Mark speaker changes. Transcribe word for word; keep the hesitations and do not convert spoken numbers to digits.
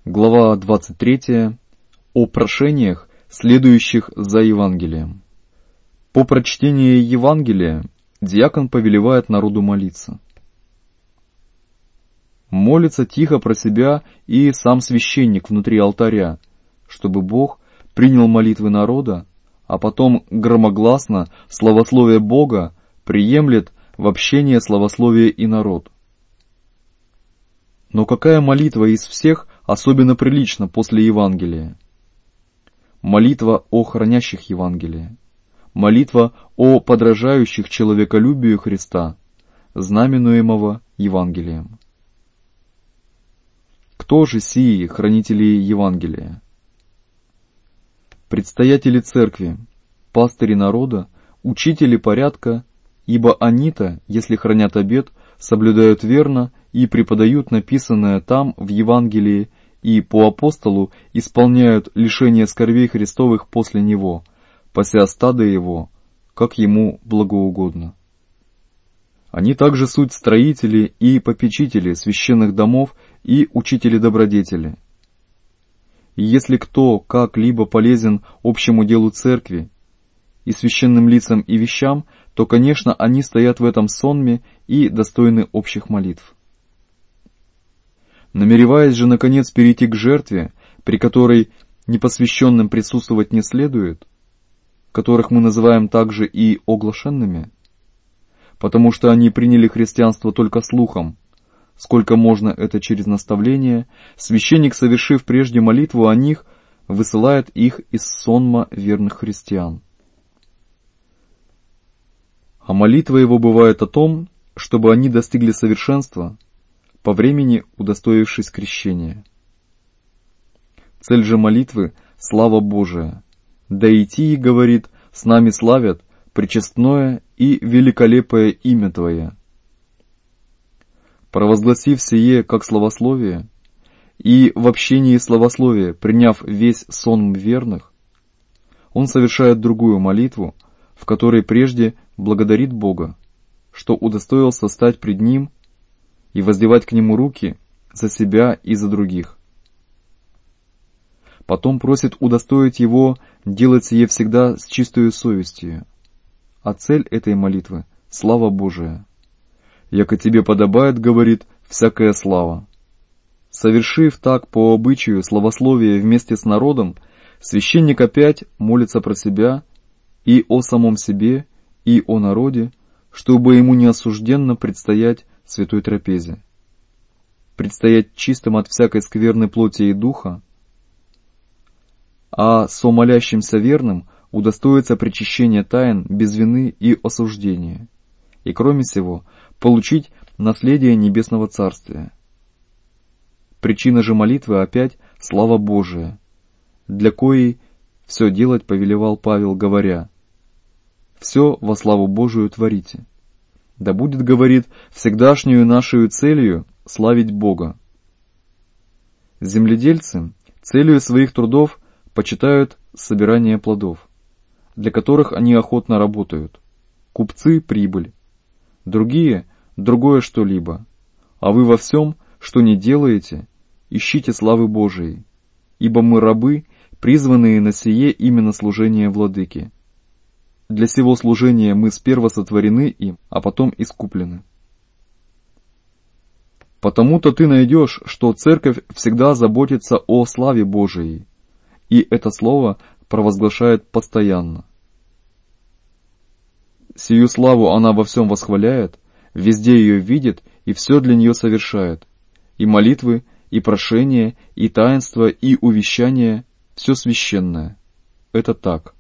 Speaker 1: Глава двадцать третья. О прошениях, следующих за Евангелием. По прочтении Евангелия диакон повелевает народу молиться. Молится тихо про себя и сам священник внутри алтаря, чтобы Бог принял молитвы народа, а потом громогласно славословие Бога приемлет в общение славословие и народ. Но какая молитва из всех особенно прилична после Евангелия? Молитва о хранящих Евангелие, молитва о подражающих человеколюбию Христа, знаменуемого Евангелием. Кто же сии хранители Евангелия? Предстоятели церкви, пастыри народа, учители порядка, ибо они-то, если хранят обет, соблюдают верно и преподают написанное там в Евангелии и по апостолу исполняют лишение скорбей Христовых после него, пася стадо его, как ему благоугодно. Они также суть строители и попечители священных домов и учители-добродетели. И если кто как-либо полезен общему делу церкви и священным лицам и вещам, то, конечно, они стоят в этом сонме и достойны общих молитв. Намереваясь же, наконец, перейти к жертве, при которой непосвященным присутствовать не следует, которых мы называем также и оглашенными, потому что они приняли христианство только слухом, сколько можно это через наставление, священник, совершив прежде молитву о них, высылает их из сонма верных христиан. А молитва его бывает о том, чтобы они достигли совершенства, по времени удостоившись крещения. Цель же молитвы — слава Божия. Да идти, говорит, с нами славят пречестное и великолепое имя Твое. Провозгласив сие как славословие, и в общении славословия, приняв весь сонм верных, он совершает другую молитву, в которой прежде благодарит Бога, что удостоился стать пред Ним и воздевать к Нему руки за себя и за других. Потом просит удостоить Его делать сие всегда с чистою совестью. А цель этой молитвы — слава Божия. «Яко тебе подобает, — говорит, — всякая слава». Совершив так по обычаю славословие вместе с народом, священник опять молится про себя и о самом себе, и о народе, чтобы ему неосужденно предстоять святой трапезе, предстоять чистым от всякой скверной плоти и духа, а со молящимся верным удостоится причащения тайн без вины и осуждения, и кроме сего получить наследие небесного царствия. Причина же молитвы опять слава Божия, для коей все делать повелевал Павел, говоря: «Все во славу Божию творите». Да будет, говорит, всегдашнюю нашей целью славить Бога. Земледельцы целью своих трудов почитают собирание плодов, для которых они охотно работают. Купцы — прибыль, другие — другое что-либо. А вы во всем, что не делаете, ищите славы Божией, ибо мы рабы, призванные на сие именно служение владыке. Для сего служения мы сперва сотворены им, а потом искуплены. Потому-то ты найдешь, что церковь всегда заботится о славе Божией, и это слово провозглашает постоянно. Сию славу она во всем восхваляет, везде ее видит и все для нее совершает, и молитвы, и прошения, и таинства, и увещания — все священное. Это так.